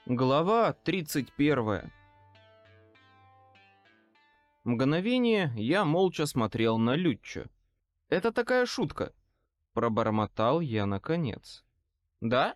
Глава 31. Мгновение я молча смотрел на Люччо. «Это такая шутка», — пробормотал я наконец. «Да?»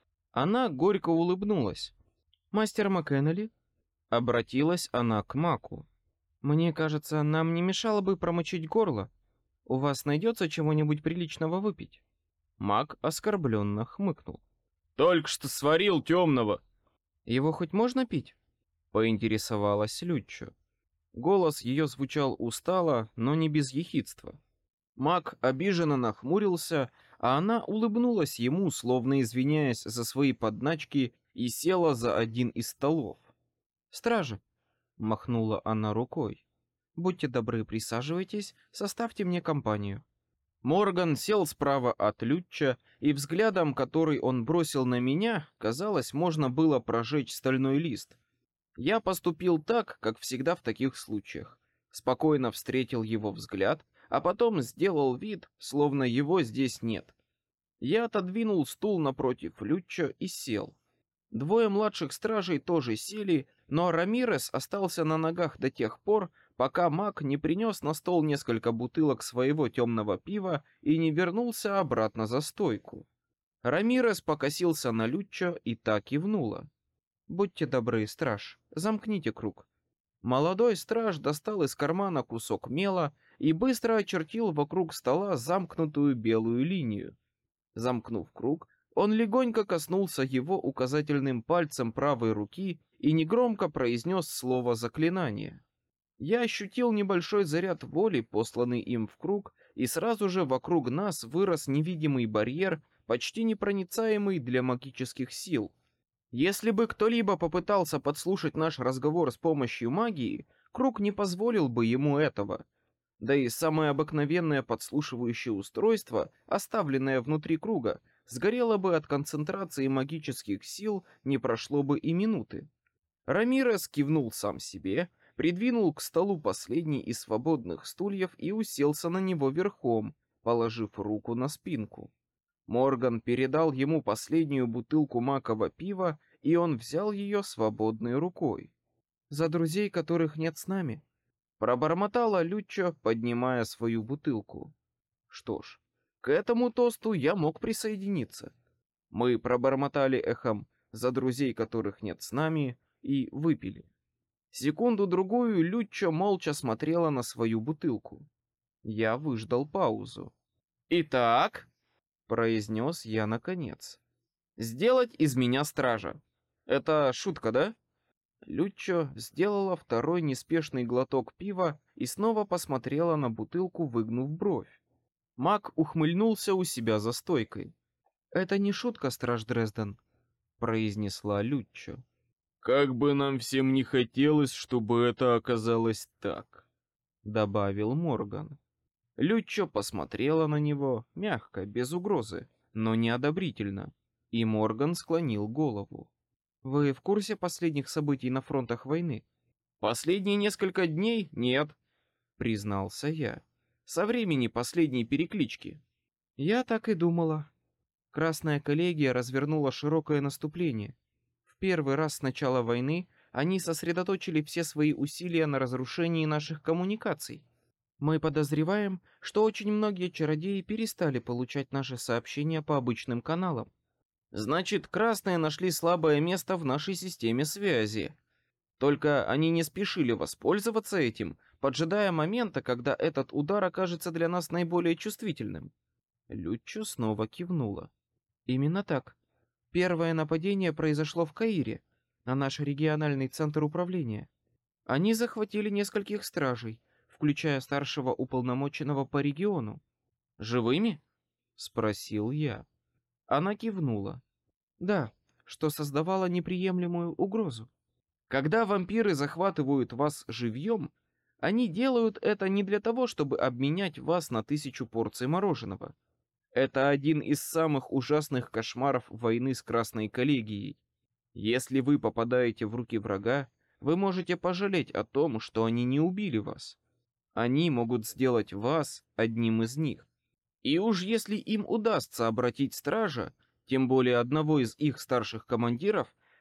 Она горько улыбнулась. «Мастер МакКеннелли?» Обратилась она к Маку. «Мне кажется, нам не мешало бы промочить горло. У вас найдется чего-нибудь приличного выпить?» Мак оскорбленно хмыкнул. «Только что сварил темного!» «Его хоть можно пить?» — поинтересовалась Люччо. Голос ее звучал устало, но не без ехидства. Мак обиженно нахмурился, а она улыбнулась ему, словно извиняясь за свои подначки, и села за один из столов. «Стражи!» — махнула она рукой. «Будьте добры, присаживайтесь, составьте мне компанию». Морган сел справа от Лючча, и взглядом, который он бросил на меня, казалось, можно было прожечь стальной лист. Я поступил так, как всегда в таких случаях. Спокойно встретил его взгляд, а потом сделал вид, словно его здесь нет. Я отодвинул стул напротив Лючча и сел. Двое младших стражей тоже сели, но Рамирес остался на ногах до тех пор, пока Мак не принес на стол несколько бутылок своего темного пива и не вернулся обратно за стойку. Рамирес покосился на Люччо и так кивнула. «Будьте добры, страж, замкните круг». Молодой страж достал из кармана кусок мела и быстро очертил вокруг стола замкнутую белую линию. Замкнув круг, он легонько коснулся его указательным пальцем правой руки и негромко произнес слово заклинания. Я ощутил небольшой заряд воли, посланный им в круг, и сразу же вокруг нас вырос невидимый барьер, почти непроницаемый для магических сил. Если бы кто-либо попытался подслушать наш разговор с помощью магии, круг не позволил бы ему этого. Да и самое обыкновенное подслушивающее устройство, оставленное внутри круга, сгорело бы от концентрации магических сил, не прошло бы и минуты. Рамирес кивнул сам себе, придвинул к столу последний из свободных стульев и уселся на него верхом, положив руку на спинку. Морган передал ему последнюю бутылку макового пива, и он взял ее свободной рукой. «За друзей, которых нет с нами», — пробормотала Люччо, поднимая свою бутылку. Что ж, к этому тосту я мог присоединиться. Мы пробормотали эхом «за друзей, которых нет с нами» и выпили. Секунду-другую Люччо молча смотрела на свою бутылку. Я выждал паузу. «Итак», — произнес я наконец, — «сделать из меня стража. Это шутка, да?» Люччо сделала второй неспешный глоток пива и снова посмотрела на бутылку, выгнув бровь. Мак ухмыльнулся у себя за стойкой. «Это не шутка, страж Дрезден», — произнесла Люччо. «Как бы нам всем не хотелось, чтобы это оказалось так», — добавил Морган. Люччо посмотрела на него, мягко, без угрозы, но неодобрительно, и Морган склонил голову. «Вы в курсе последних событий на фронтах войны?» «Последние несколько дней нет», — признался я. «Со времени последней переклички». «Я так и думала. Красная коллегия развернула широкое наступление. В первый раз с начала войны они сосредоточили все свои усилия на разрушении наших коммуникаций. Мы подозреваем, что очень многие чародеи перестали получать наши сообщения по обычным каналам. Значит, красные нашли слабое место в нашей системе связи. Только они не спешили воспользоваться этим, поджидая момента, когда этот удар окажется для нас наиболее чувствительным». Люччо снова кивнула. «Именно так. Первое нападение произошло в Каире, на наш региональный центр управления. Они захватили нескольких стражей, включая старшего уполномоченного по региону». «Живыми?» — спросил я. Она кивнула. «Да, что создавало неприемлемую угрозу. Когда вампиры захватывают вас живьем, они делают это не для того, чтобы обменять вас на 1000 порций мороженого. Это один из самых ужасных кошмаров войны с Красной коллегией. Если вы попадаете в руки врага, вы можете пожалеть о том, что они не убили вас. Они могут сделать вас одним из них. И уж если им удастся обратить стража, тем более одного из их старших командиров,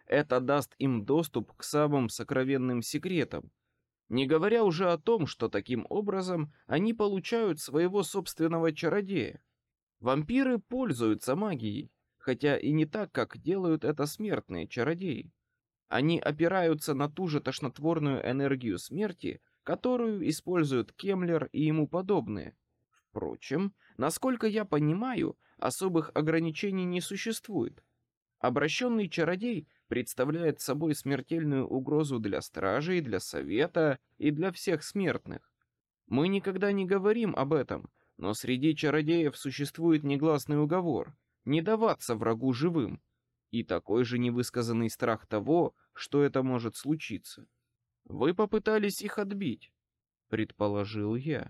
Это даст им доступ к самым сокровенным секретам, не говоря уже о том, что таким образом они получают своего собственного чародея. Вампиры пользуются магией, хотя и не так, как делают это смертные чародеи. Они опираются на ту же тошнотворную энергию смерти, которую используют Кемлер и ему подобные. Впрочем, насколько я понимаю, особых ограничений не существует. Обращенный чародей представляет собой смертельную угрозу для стражей, для совета и для всех смертных. Мы никогда не говорим об этом, но среди чародеев существует негласный уговор не даваться врагу живым, и такой же невысказанный страх того, что это может случиться. Вы попытались их отбить, предположил я.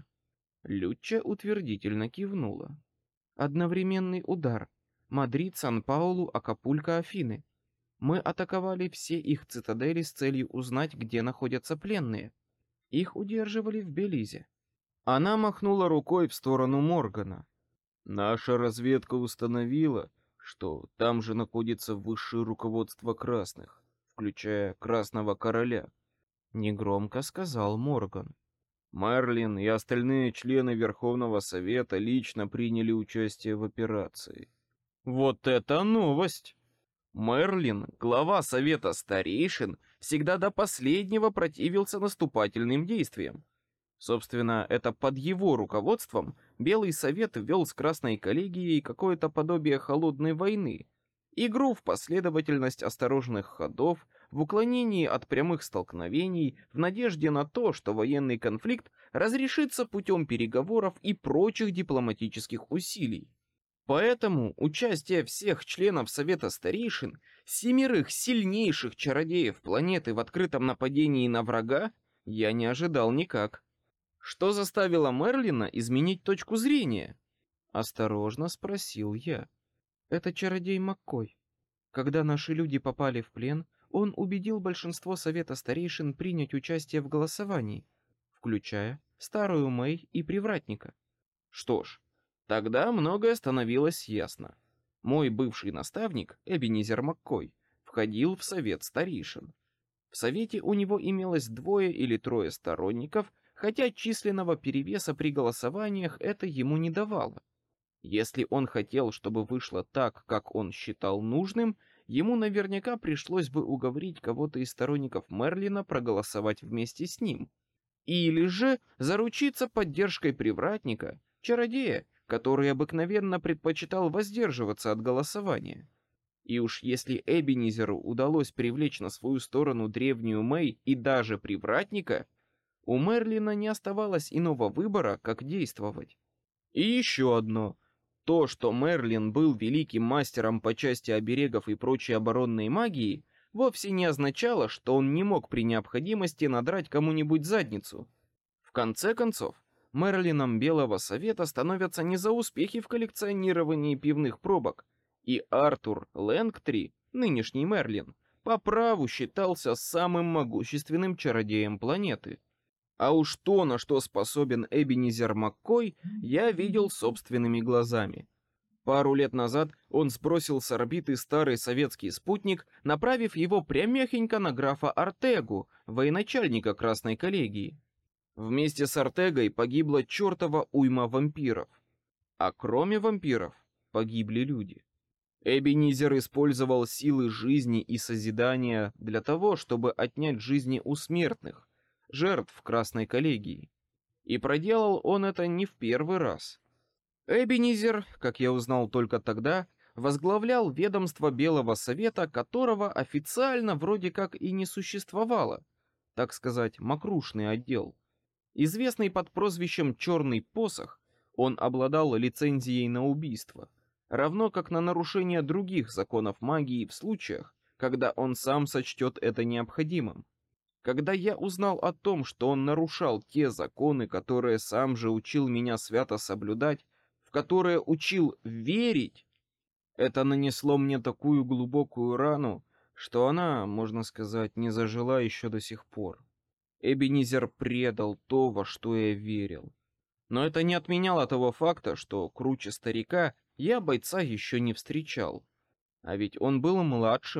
Лючча утвердительно кивнула. Одновременный удар. Мадрид, Сан-Паулу, Акапулько, Афины. Мы атаковали все их цитадели с целью узнать, где находятся пленные. Их удерживали в Белизе. Она махнула рукой в сторону Моргана. Наша разведка установила, что там же находится высшее руководство красных, включая Красного Короля. Негромко сказал Морган. Мерлин и остальные члены Верховного Совета лично приняли участие в операции. Вот это новость! Мерлин, глава Совета Старейшин, всегда до последнего противился наступательным действиям. Собственно, это под его руководством Белый Совет ввел с Красной коллегией какое-то подобие холодной войны, игру в последовательность осторожных ходов, в уклонении от прямых столкновений, в надежде на то, что военный конфликт разрешится путем переговоров и прочих дипломатических усилий. Поэтому участие всех членов Совета Старейшин, 7 сильнейших чародеев планеты в открытом нападении на врага, я не ожидал никак. Что заставило Мерлина изменить точку зрения? Осторожно спросил я. Это чародей Маккой. Когда наши люди попали в плен, он убедил большинство Совета Старейшин принять участие в голосовании, включая Старую Мэй и Привратника. Что ж, тогда многое становилось ясно. Мой бывший наставник, Эбенизер Маккой, входил в Совет Старейшин. В Совете у него имелось 2 или 3 сторонников, хотя численного перевеса при голосованиях это ему не давало. Если он хотел, чтобы вышло так, как он считал нужным, ему наверняка пришлось бы уговорить кого-то из сторонников Мерлина проголосовать вместе с ним. Или же заручиться поддержкой привратника, чародея, который обыкновенно предпочитал воздерживаться от голосования. И уж если Эбенизеру удалось привлечь на свою сторону древнюю Мэй и даже привратника, у Мерлина не оставалось иного выбора, как действовать. И еще одно. То, что Мерлин был великим мастером по части оберегов и прочей оборонной магии, вовсе не означало, что он не мог при необходимости надрать кому-нибудь задницу. В конце концов, Мерлином Белого Совета становятся не за успехи в коллекционировании пивных пробок, и Артур Лэнгтри, нынешний Мерлин, по праву считался самым могущественным чародеем планеты. А уж то, на что способен Эбенизер Маккой, я видел собственными глазами. Пару лет назад он сбросил с орбиты старый советский спутник, направив его прямехонько на графа Артегу, военачальника Красной коллегии. Вместе с Артегой погибла чертова уйма вампиров. А кроме вампиров погибли люди. Эбенизер использовал силы жизни и созидания для того, чтобы отнять жизни у смертных, жертв Красной коллегии. И проделал он это не в первый раз. Эбенизер, как я узнал только тогда, возглавлял ведомство Белого Совета, которого официально вроде как и не существовало, так сказать, мокрушный отдел. Известный под прозвищем «Черный посох», он обладал лицензией на убийство, равно как на нарушение других законов магии в случаях, когда он сам сочтет это необходимым. Когда я узнал о том, что он нарушал те законы, которые сам же учил меня свято соблюдать, в которые учил верить, это нанесло мне такую глубокую рану, что она, можно сказать, не зажила еще до сих пор. Эбенизер предал то, во что я верил. Но это не отменяло того факта, что круче старика я бойца еще не встречал. А ведь он был младшим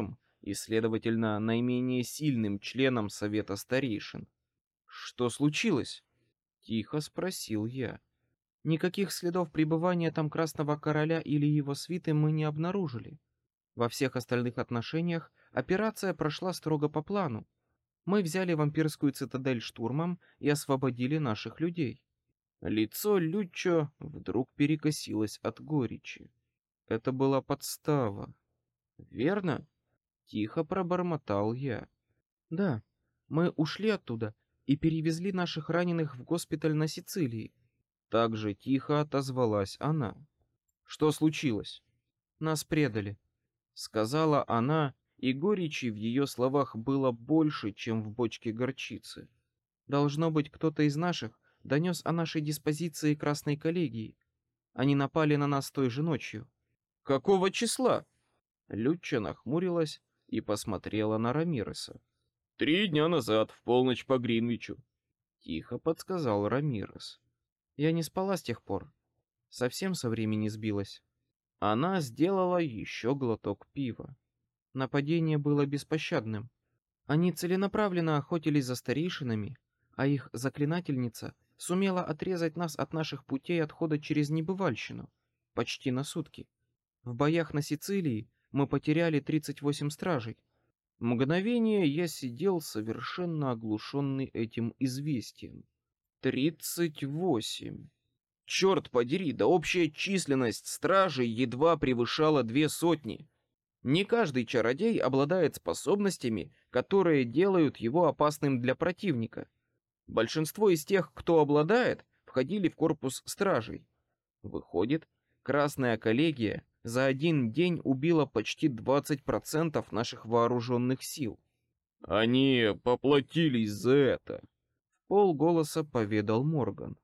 и, следовательно, наименее сильным членом Совета Старейшин. «Что случилось?» — тихо спросил я. «Никаких следов пребывания там Красного Короля или его свиты мы не обнаружили. Во всех остальных отношениях операция прошла строго по плану. Мы взяли вампирскую цитадель штурмом и освободили наших людей». Лицо Люччо вдруг перекосилось от горечи. Это была подстава. «Верно?» — тихо пробормотал я. «Да, мы ушли оттуда и перевезли наших раненых в госпиталь на Сицилии». Так же тихо отозвалась она. «Что случилось?» «Нас предали», — сказала она, и горечи в ее словах было больше, чем в бочке горчицы. «Должно быть, кто-то из наших донес о нашей диспозиции Красной коллегии. Они напали на нас той же ночью». «Какого числа?» Люччо нахмурилась и посмотрела на Рамиреса. 3 дня назад, в полночь по Гринвичу. Тихо подсказал Рамирес. «Я не спала с тех пор. Совсем со времени сбилась». Она сделала еще глоток пива. Нападение было беспощадным. Они целенаправленно охотились за старейшинами, а их заклинательница сумела отрезать нас от наших путей отхода через Небывальщину почти на сутки. В боях на Сицилии мы потеряли 38 стражей. Мгновение я сидел совершенно оглушенный этим известием. 38. Черт подери, да общая численность стражей едва превышала 200. Не каждый чародей обладает способностями, которые делают его опасным для противника. Большинство из тех, кто обладает, входили в корпус стражей. Выходит, Красная коллегия за один день убила почти 20% наших вооруженных сил. Они поплатились за это, В полголоса поведал Морган.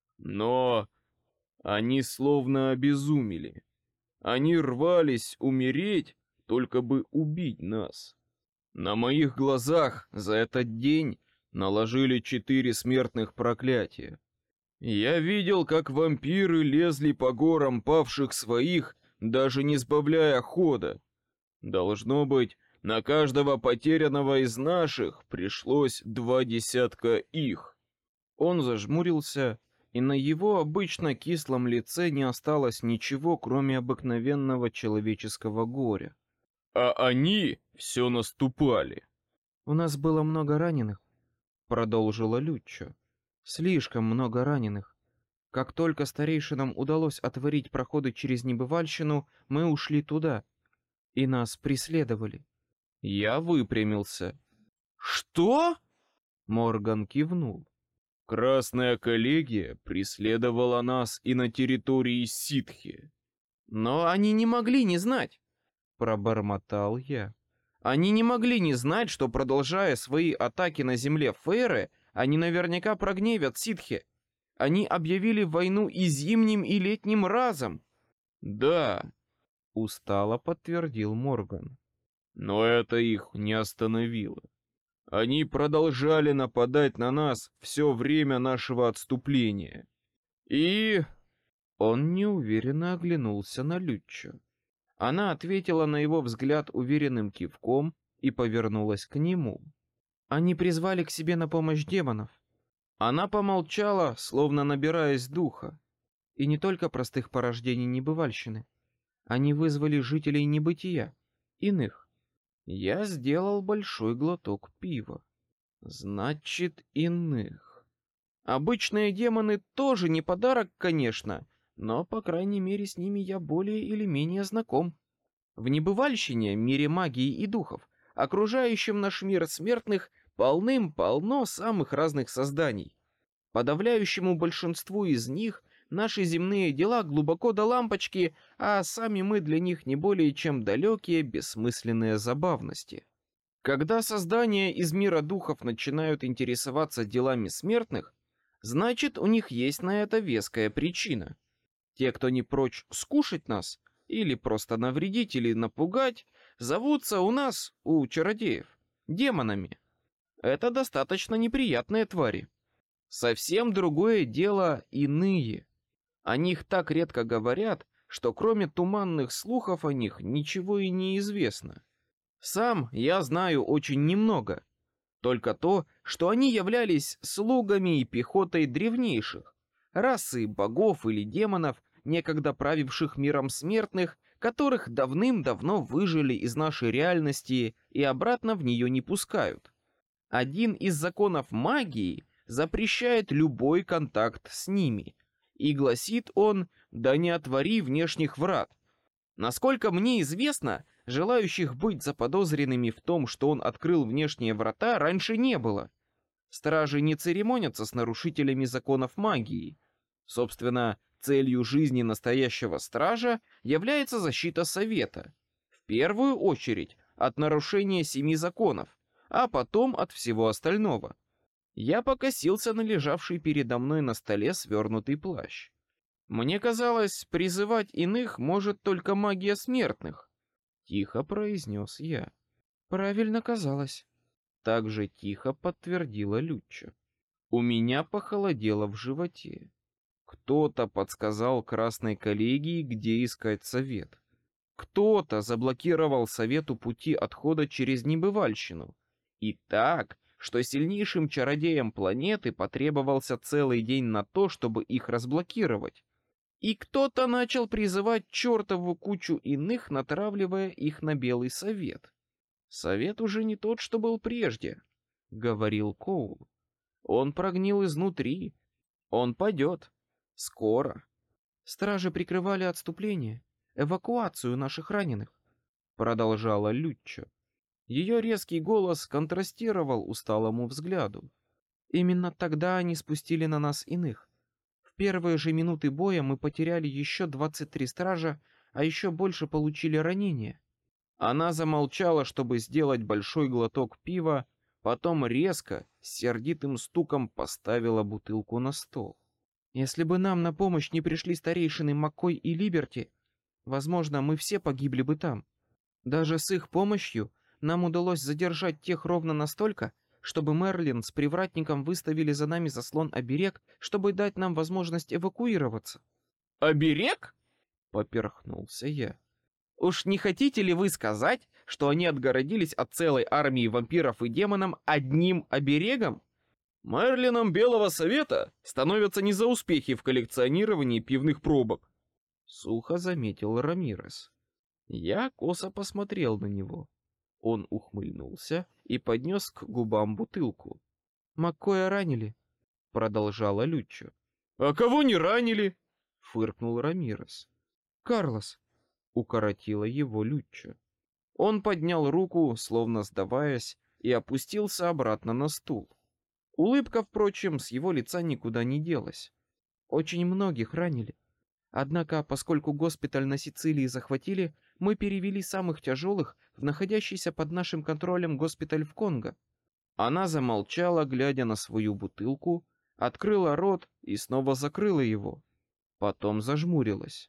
но они словно обезумели. Они рвались умереть, только бы убить нас. На моих глазах за этот день наложили 4 смертных проклятия. Я видел, как вампиры лезли по горам павших своих, даже не сбавляя хода. Должно быть, на каждого потерянного из наших пришлось 20 их. Он зажмурился, и на его обычно кислом лице не осталось ничего, кроме обыкновенного человеческого горя. А они все наступали. «У нас было много раненых», — продолжила Люччо. «Слишком много раненых. Как только старейшинам удалось отворить проходы через Небывальщину, мы ушли туда, и нас преследовали». Я выпрямился. «Что?» Морган кивнул. Красная коллегия преследовала нас и на территории ситхи. «Но они не могли не знать», — пробормотал я. «Они не могли не знать, что, продолжая свои атаки на земле Фейры, они наверняка прогневят ситхи. Они объявили войну и зимним, и летним разом». Да, устало подтвердил Морган. но это их не остановило. Они продолжали нападать на нас все время нашего отступления. И Он неуверенно оглянулся на Люччо. Она ответила на его взгляд уверенным кивком и повернулась к нему. Они призвали к себе на помощь демонов. Она помолчала, словно набираясь духа. И не только простых порождений небывальщины. Они вызвали жителей небытия, иных. Я сделал большой глоток пива. Значит, иных. Обычные демоны тоже не подарок, конечно, но, по крайней мере, с ними я более или менее знаком. В небывальщине, мире магии и духов, окружающем наш мир смертных, полным-полно самых разных созданий. Подавляющему большинству из них наши земные дела глубоко до лампочки, а сами мы для них не более чем далекие бессмысленные забавности. Когда создания из мира духов начинают интересоваться делами смертных, значит, у них есть на это веская причина. Те, кто не прочь скушать нас, или просто навредить, или напугать, зовутся у нас, у чародеев, демонами. Это достаточно неприятные твари. Совсем другое дело иные. О них так редко говорят, что кроме туманных слухов о них ничего и не известно. Сам я знаю очень немного. Только то, что они являлись слугами и пехотой древнейших, расы богов или демонов, некогда правивших миром смертных, которых давным-давно выжили из нашей реальности и обратно в нее не пускают. Один из законов магии запрещает любой контакт с ними, и гласит он: «Да не отвори внешних врат». Насколько мне известно, желающих быть заподозренными в том, что он открыл внешние врата, раньше не было. Стражи не церемонятся с нарушителями законов магии. Собственно, целью жизни настоящего стража является защита совета. В первую очередь от нарушения 7 законов, а потом от всего остального. Я покосился на лежавший передо мной на столе свернутый плащ. Мне казалось, призывать иных может только магия смертных. Тихо произнес я. Правильно казалось. Так же тихо подтвердила Люччо. У меня похолодело в животе. Кто-то подсказал Красной коллегии, где искать совет. Кто-то заблокировал совету пути отхода через небывальщину. И так, что сильнейшим чародеям планеты потребовался целый день на то, чтобы их разблокировать. И кто-то начал призывать чертову кучу иных, натравливая их на Белый Совет. Совет уже не тот, что был прежде, — говорил Коул. Он прогнил изнутри. Он падет. Скоро. Стражи прикрывали отступление, эвакуацию наших раненых, — продолжала Люччо. Ее резкий голос контрастировал усталому взгляду. Именно тогда они спустили на нас иных. В первые же минуты боя мы потеряли еще 23 стража, а еще больше получили ранения. Она замолчала, чтобы сделать большой глоток пива, потом резко, с сердитым стуком поставила бутылку на стол. Если бы нам на помощь не пришли старейшины Маккой и Либерти, возможно, мы все погибли бы там. Даже с их помощью нам удалось задержать тех ровно настолько, чтобы Мерлин с привратником выставили за нами заслон-оберег, чтобы дать нам возможность эвакуироваться. «Оберег?» — поперхнулся я. «Уж не хотите ли вы сказать, что они отгородились от целой армии вампиров и демонов одним оберегом?» «Мерлином Белого Совета становятся не за успехи в коллекционировании пивных пробок», — сухо заметил Рамирес. Я косо посмотрел на него. Он ухмыльнулся и поднес к губам бутылку. «Маккоя ранили», — продолжала Люччо. «А кого не ранили?» — фыркнул Рамирес. «Карлос», — укоротила его Люччо. Он поднял руку, словно сдаваясь, и опустился обратно на стул. Улыбка, впрочем, с его лица никуда не делась. «Очень многих ранили. Однако, поскольку госпиталь на Сицилии захватили, мы перевели самых тяжелых в находящийся под нашим контролем госпиталь в Конго». Она замолчала, глядя на свою бутылку, открыла рот и снова закрыла его. Потом зажмурилась.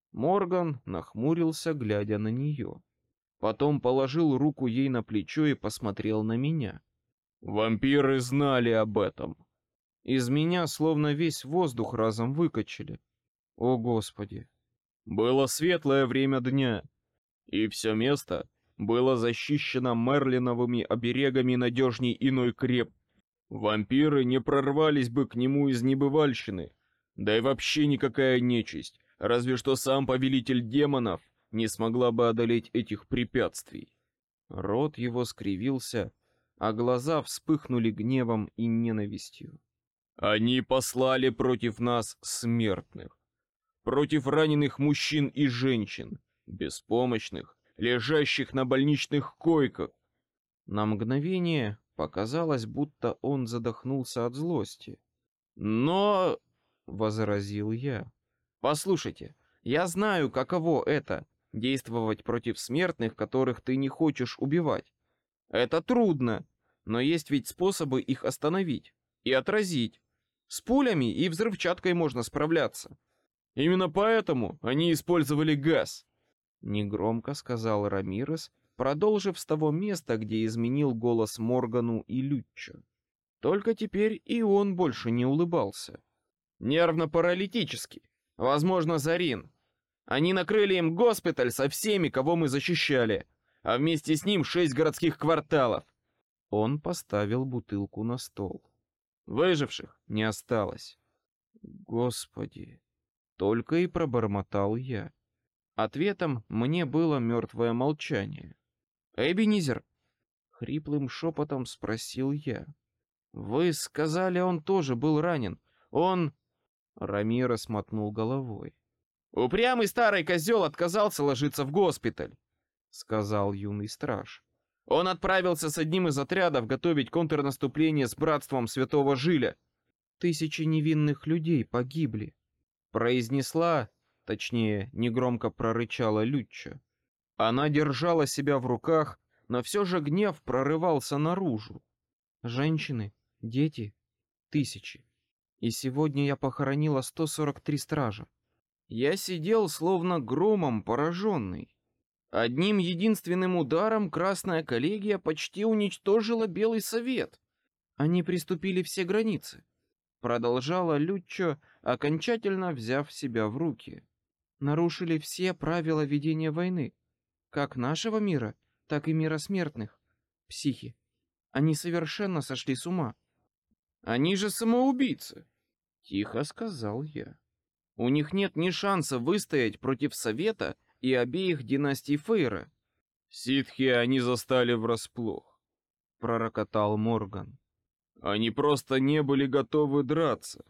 Морган нахмурился, глядя на нее. Потом положил руку ей на плечо и посмотрел на меня. «Вампиры знали об этом». Из меня словно весь воздух разом выкачали. О, Господи! Было светлое время дня, и все место было защищено мерлиновыми оберегами надежней иной креп. Вампиры не прорвались бы к нему из небывальщины, да и вообще никакая нечисть, разве что сам повелитель демонов не смогла бы одолеть этих препятствий. Рот его скривился, а глаза вспыхнули гневом и ненавистью. Они послали против нас смертных. Против раненых мужчин и женщин, беспомощных, лежащих на больничных койках. На мгновение показалось, будто он задохнулся от злости. «Но...» — возразил я. «Послушайте, я знаю, каково это — действовать против смертных, которых ты не хочешь убивать. Это трудно, но есть ведь способы их остановить и отразить. С пулями и взрывчаткой можно справляться. Именно поэтому они использовали газ», — негромко сказал Рамирес, продолжив с того места, где изменил голос Моргану и Люччо. Только теперь и он больше не улыбался. «Нервно-паралитический. Возможно, Зарин. Они накрыли им госпиталь со всеми, кого мы защищали. а вместе с ним 6 городских кварталов. Он поставил бутылку на стол. Выживших не осталось. Господи, только и пробормотал я. Ответом мне было мертвое молчание. Эбенизер, хриплым шепотом спросил я. Вы сказали, он тоже был ранен. Он... Рамирес мотнул головой. Упрямый старый козел отказался ложиться в госпиталь, сказал юный страж. Он отправился с одним из отрядов готовить контрнаступление с братством Святого Жиля. 1000 невинных людей погибли, произнесла, точнее, негромко прорычала Лючча. Она держала себя в руках, но все же гнев прорывался наружу. Женщины, дети, 1000. И сегодня я похоронила 143 стража. Я сидел словно громом пораженный. Одним единственным ударом Красная коллегия почти уничтожила Белый совет. Они приступили все границы. Продолжала Люччо, окончательно взяв себя в руки. Нарушили все правила ведения войны, как нашего мира, так и мира смертных. Психи. Они совершенно сошли с ума. Они же самоубийцы, тихо сказал я. У них нет ни шанса выстоять против Совета и обеих династий Фейра. Ситхи они застали врасплох, пророкотал Морган. Они просто не были готовы драться.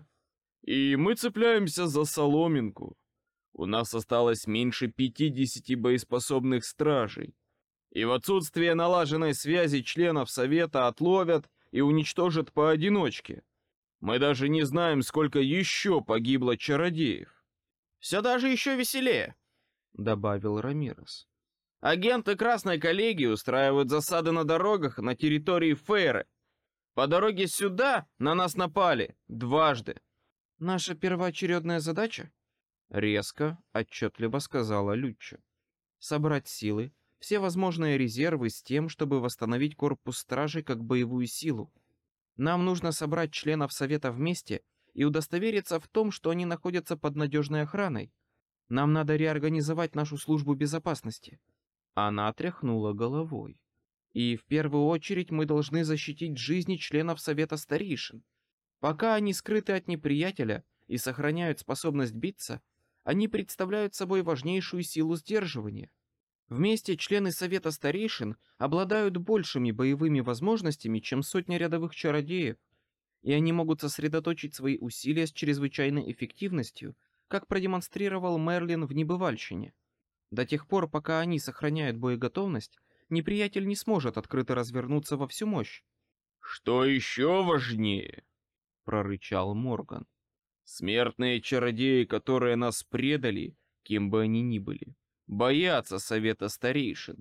И мы цепляемся за соломинку. У нас осталось меньше 50 боеспособных стражей. И в отсутствие налаженной связи членов Совета отловят и уничтожат поодиночке. Мы даже не знаем, сколько еще погибло чародеев. Все даже еще веселее, добавил Рамирес. Агенты Красной коллегии устраивают засады на дорогах на территории Фейры. По дороге сюда на нас напали дважды. Наша первоочередная задача, резко, отчетливо сказала Люччо, собрать силы, все возможные резервы с тем, чтобы восстановить корпус стражей как боевую силу. Нам нужно собрать членов Совета вместе и удостовериться в том, что они находятся под надежной охраной. Нам надо реорганизовать нашу службу безопасности. Она тряхнула головой. И в первую очередь мы должны защитить жизни членов Совета Старейшин. Пока они скрыты от неприятеля и сохраняют способность биться, они представляют собой важнейшую силу сдерживания. Вместе члены Совета Старейшин обладают большими боевыми возможностями, чем сотня рядовых чародеев, и они могут сосредоточить свои усилия с чрезвычайной эффективностью, как продемонстрировал Мерлин в Небывальщине. До тех пор, пока они сохраняют боеготовность, неприятель не сможет открыто развернуться во всю мощь. «Что еще важнее?» — прорычал Морган. «Смертные чародеи, которые нас предали, кем бы они ни были, боятся Совета Старейшин.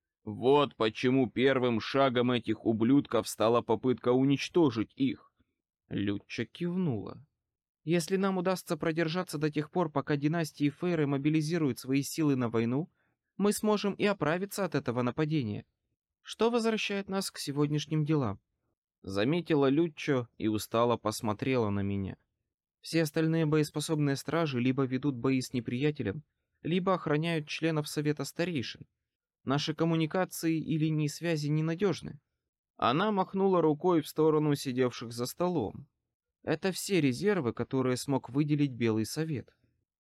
Вот почему первым шагом этих ублюдков стала попытка уничтожить их». Лючча кивнула. «Если нам удастся продержаться до тех пор, пока династии Фейры мобилизируют свои силы на войну, мы сможем и оправиться от этого нападения. Что возвращает нас к сегодняшним делам?» Заметила Люччо и устало посмотрела на меня. Все остальные боеспособные стражи либо ведут бои с неприятелем, либо охраняют членов Совета Старейшин. Наши коммуникации и линии связи ненадежны. Она махнула рукой в сторону сидевших за столом. Это все резервы, которые смог выделить Белый Совет.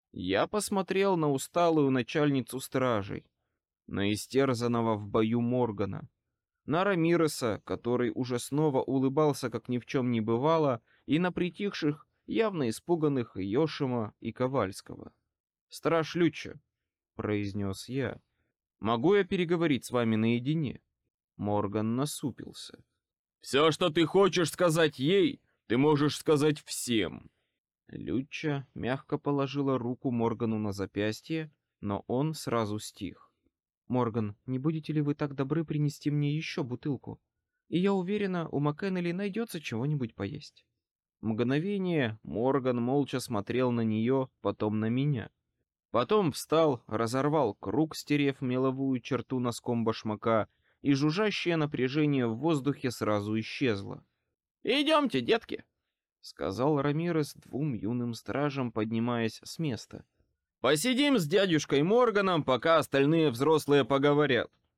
Я посмотрел на усталую начальницу стражей, на истерзанного в бою Моргана, на Рамиреса, который уже снова улыбался, как ни в чем не бывало, и на притихших, явно испуганных Йошима и Ковальского. «Страж Люччо», — произнес я, — «могу я переговорить с вами наедине?» Морган насупился. «Все, что ты хочешь сказать ей, ты можешь сказать всем». Люччо мягко положила руку Моргану на запястье, но он сразу стих. «Морган, не будете ли вы так добры принести мне еще бутылку? И я уверена, у МакКеннелли найдется чего-нибудь поесть». Мгновение Морган молча смотрел на нее, потом на меня. Потом встал, разорвал круг, стерев меловую черту носком башмака, и жужжащее напряжение в воздухе сразу исчезло. «Идемте, детки», — сказал Рамирес двум юным стражам, поднимаясь с места. «Посидим с дядюшкой Морганом, пока остальные взрослые поговорят».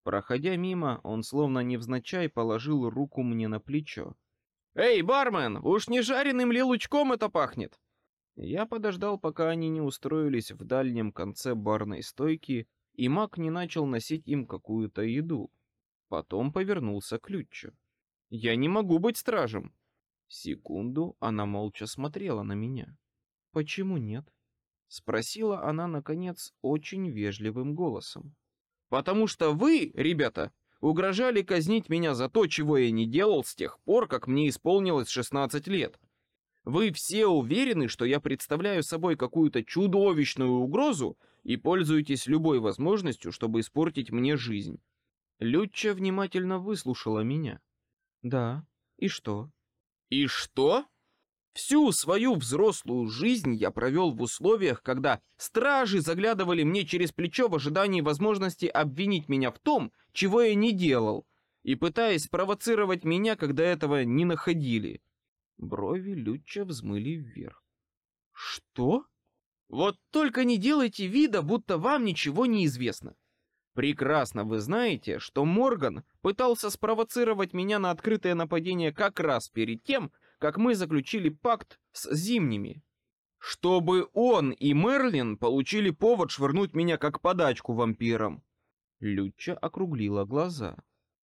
Проходя мимо, он словно невзначай положил руку мне на плечо. «Эй, бармен, уж не жареным ли лучком это пахнет?» Я подождал, пока они не устроились в дальнем конце барной стойки, и Мак не начал носить им какую-то еду. Потом повернулся к Люччо. «Я не могу быть стражем!» Секунду она молча смотрела на меня. «Почему нет?» Спросила она, наконец, очень вежливым голосом. «Потому что вы, ребята, угрожали казнить меня за то, чего я не делал с тех пор, как мне исполнилось 16 лет. Вы все уверены, что я представляю собой какую-то чудовищную угрозу и пользуетесь любой возможностью, чтобы испортить мне жизнь». Лючча внимательно выслушала меня. «Да, и что?» «И что? Всю свою взрослую жизнь я провел в условиях, когда стражи заглядывали мне через плечо в ожидании возможности обвинить меня в том, чего я не делал, и пытаясь спровоцировать меня, когда этого не находили». Брови Лючча взмыли вверх. «Что?» «Вот только не делайте вида, будто вам ничего не известно. Прекрасно вы знаете, что Морган пытался спровоцировать меня на открытое нападение как раз перед тем, как мы заключили пакт с Зимними. Чтобы он и Мерлин получили повод швырнуть меня как подачку вампирам». Лючча округлила глаза.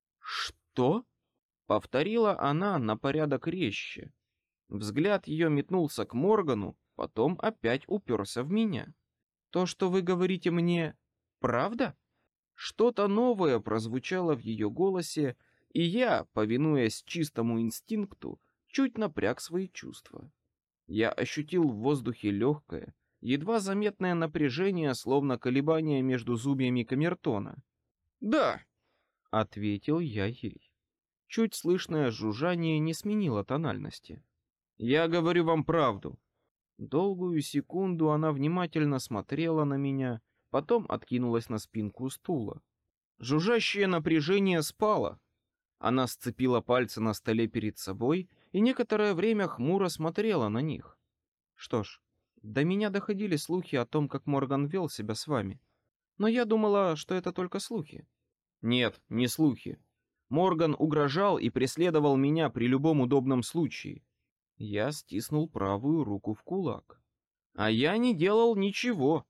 «Что?» — повторила она на порядок резче. Взгляд ее метнулся к Моргану, потом опять уперся в меня. «То, что вы говорите мне, правда?» Что-то новое прозвучало в ее голосе, и я, повинуясь чистому инстинкту, чуть напряг свои чувства. Я ощутил в воздухе легкое, едва заметное напряжение, словно колебание между зубьями камертона. «Да», — ответил я ей. Чуть слышное жужжание не сменило тональности. «Я говорю вам правду». Долгую секунду она внимательно смотрела на меня, потом откинулась на спинку стула. Жужжащее напряжение спало. Она сцепила пальцы на столе перед собой и некоторое время хмуро смотрела на них. «Что ж, до меня доходили слухи о том, как Морган вел себя с вами. Но я думала, что это только слухи». «Нет, не слухи. Морган угрожал и преследовал меня при любом удобном случае». Я стиснул правую руку в кулак. «А я не делал ничего.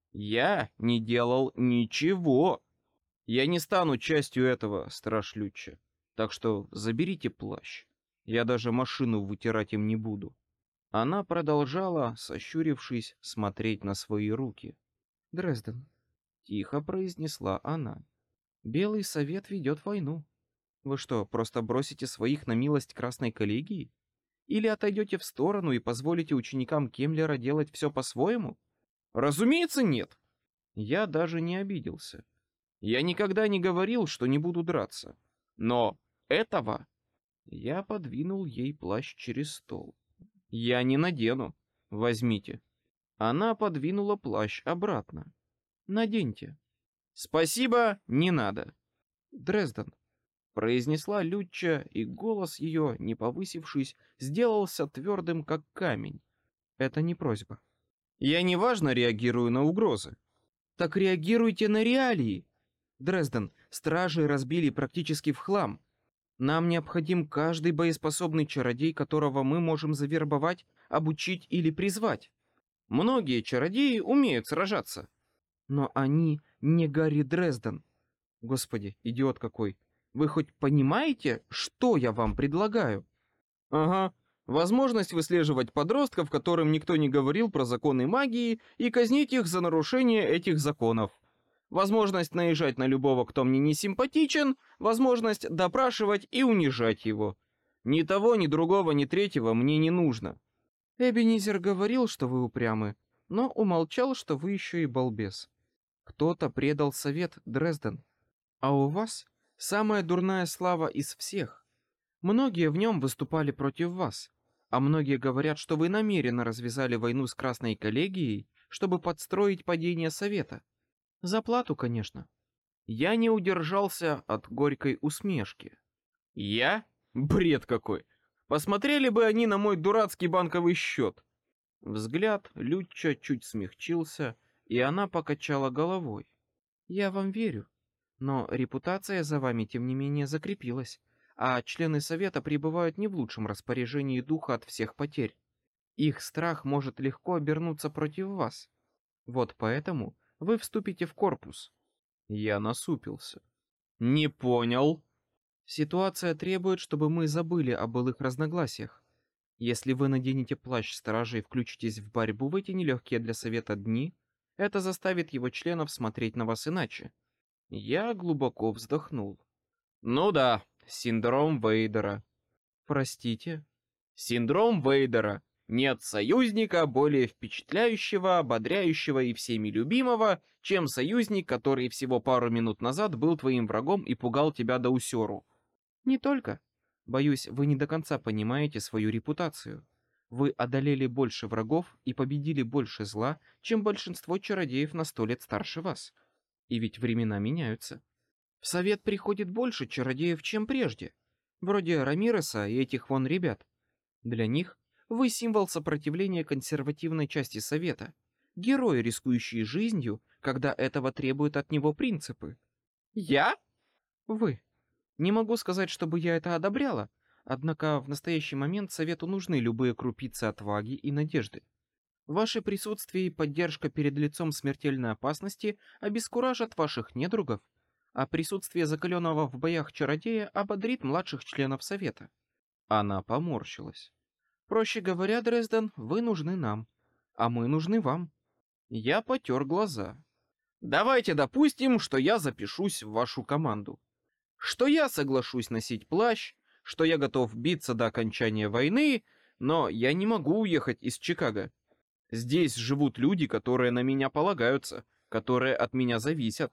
Я не делал ничего. Я не стану частью этого, страж Лючча. Так что заберите плащ. Я даже машину вытирать им не буду». Она продолжала, сощурившись, смотреть на свои руки. «Дрезден», — тихо произнесла она, — «Белый совет ведет войну. Вы что, просто бросите своих на милость Красной коллегии? Или отойдете в сторону и позволите ученикам Кемлера делать все по-своему?» «Разумеется, нет». Я даже не обиделся. Я никогда не говорил, что не буду драться. Но этого... Я подвинул ей плащ через стол. «Я не надену. Возьмите». Она подвинула плащ обратно. «Наденьте». «Спасибо, не надо». «Дрезден», — произнесла Лючча, и голос ее, не повысившись, сделался твердым, как камень. «Это не просьба. Я неважно реагирую на угрозы». «Так реагируйте на реалии. Дрезден, стражи разбили практически в хлам. Нам необходим каждый боеспособный чародей, которого мы можем завербовать, обучить или призвать. Многие чародеи умеют сражаться. Но они не Гарри Дрезден. Господи, идиот какой. Вы хоть понимаете, что я вам предлагаю?» «Ага. Возможность выслеживать подростков, которым никто не говорил про законы магии, и казнить их за нарушение этих законов. Возможность наезжать на любого, кто мне не симпатичен, возможность допрашивать и унижать его. Ни того, ни другого, ни третьего мне не нужно». «Эбенизер говорил, что вы упрямы, но умолчал, что вы еще и балбес. Кто-то предал совет, Дрезден. А у вас самая дурная слава из всех. Многие в нем выступали против вас, а многие говорят, что вы намеренно развязали войну с Красной коллегией, чтобы подстроить падение совета. За плату, конечно». Я не удержался от горькой усмешки. «Я? Бред какой! Посмотрели бы они на мой дурацкий банковый счет!» Взгляд Лючча чуть смягчился, и она покачала головой. «Я вам верю. Но репутация за вами, тем не менее, закрепилась, а члены совета пребывают не в лучшем распоряжении духа от всех потерь. Их страх может легко обернуться против вас. Вот поэтому вы вступите в корпус. Я насупился. Не понял. Ситуация требует, чтобы мы забыли о былых разногласиях. Если вы наденете плащ стражей и включитесь в борьбу в эти нелегкие для совета дни, это заставит его членов смотреть на вас иначе. Я глубоко вздохнул. Ну да, синдром Вейдера. Простите? Синдром Вейдера. Нет союзника более впечатляющего, ободряющего и всеми любимого, чем союзник, который всего пару минут назад был твоим врагом и пугал тебя до усеру. Не только. Боюсь, вы не до конца понимаете свою репутацию. Вы одолели больше врагов и победили больше зла, чем большинство чародеев на 100 лет старше вас. И ведь времена меняются. В совет приходит больше чародеев, чем прежде. Вроде Рамиреса и этих вон ребят. Для них вы символ сопротивления консервативной части совета. Герой, рискующий жизнью, когда этого требуют от него принципы. Я? Вы. Не могу сказать, чтобы я это одобряла, однако в настоящий момент совету нужны любые крупицы отваги и надежды. Ваше присутствие и поддержка перед лицом смертельной опасности обескуражат ваших недругов, а присутствие закаленного в боях чародея ободрит младших членов совета. Она поморщилась. Проще говоря, Дрезден, вы нужны нам, а мы нужны вам. Я потер глаза. Давайте допустим, что я запишусь в вашу команду. Что я соглашусь носить плащ, что я готов биться до окончания войны, но я не могу уехать из Чикаго. Здесь живут люди, которые на меня полагаются, которые от меня зависят.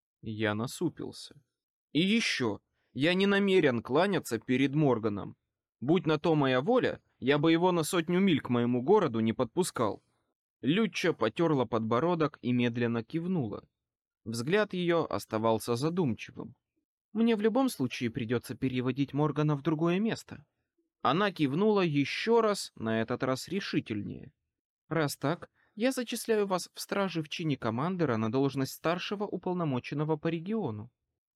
Я насупился. И еще, я не намерен кланяться перед Морганом. Будь на то моя воля, я бы его на 100 миль к моему городу не подпускал. Люча потерла подбородок и медленно кивнула. Взгляд ее оставался задумчивым. Мне в любом случае придется переводить Моргана в другое место. Она кивнула еще раз, на этот раз решительнее. Раз так, я зачисляю вас в стражи в чине командира на должность старшего уполномоченного по региону.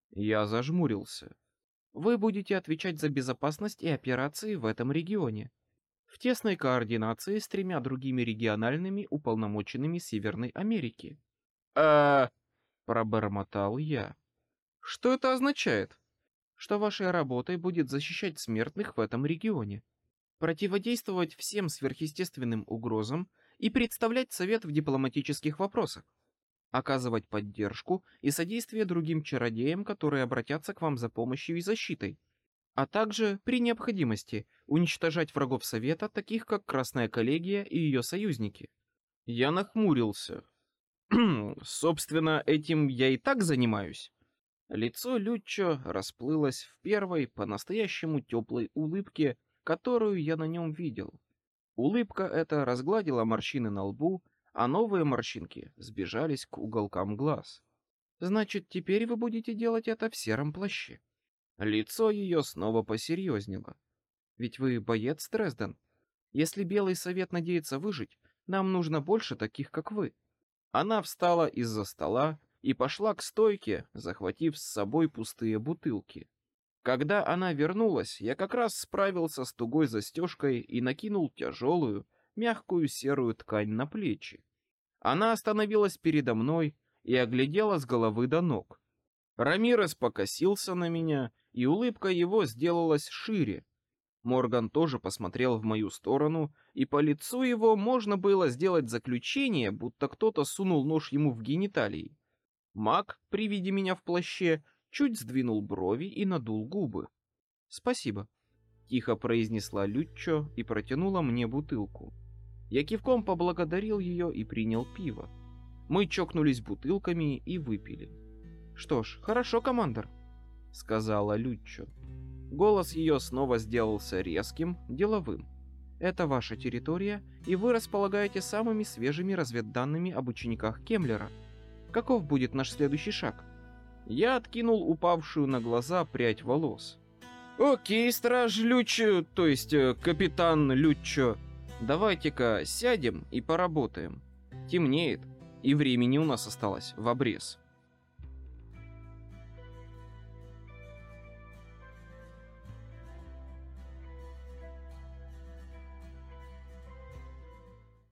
Я зажмурился. Вы будете отвечать за безопасность и операции в этом регионе, в тесной координации с 3 другими региональными уполномоченными Северной Америки. Пробормотал я. Что это означает? Что вашей работой будет защищать смертных в этом регионе, противодействовать всем сверхъестественным угрозам и представлять совет в дипломатических вопросах, оказывать поддержку и содействие другим чародеям, которые обратятся к вам за помощью и защитой, а также, при необходимости, уничтожать врагов совета, таких как Красная коллегия и ее союзники. Я нахмурился. Собственно, этим я и так занимаюсь. Лицо Люччо расплылось в первой, по-настоящему теплой улыбке, которую я на нем видел. Улыбка эта разгладила морщины на лбу, а новые морщинки сбежались к уголкам глаз. Значит, теперь вы будете делать это в сером плаще. Лицо ее снова посерьезнело. Ведь вы боец, Дрезден. Если Белый Совет надеется выжить, нам нужно больше таких, как вы. Она встала из-за стола и пошла к стойке, захватив с собой пустые бутылки. Когда она вернулась, я как раз справился с тугой застежкой и накинул тяжелую, мягкую серую ткань на плечи. Она остановилась передо мной и оглядела с головы до ног. Рамирес покосился на меня, и улыбка его сделалась шире. Морган тоже посмотрел в мою сторону, и по лицу его можно было сделать заключение, будто кто-то сунул нож ему в гениталии. Маг, при виде меня в плаще, чуть сдвинул брови и надул губы. «Спасибо», — тихо произнесла Люччо и протянула мне бутылку. Я кивком поблагодарил ее и принял пиво. Мы чокнулись бутылками и выпили. «Что ж, хорошо, командор», — сказала Люччо. Голос ее снова сделался резким, деловым. «Это ваша территория, и вы располагаете самыми свежими разведданными об учениках Кемлера. Каков будет наш следующий шаг?» Я откинул упавшую на глаза прядь волос. «Окей, страж Люччо, то есть капитан Люччо, давайте-ка сядем и поработаем. Темнеет, и времени у нас осталось в обрез».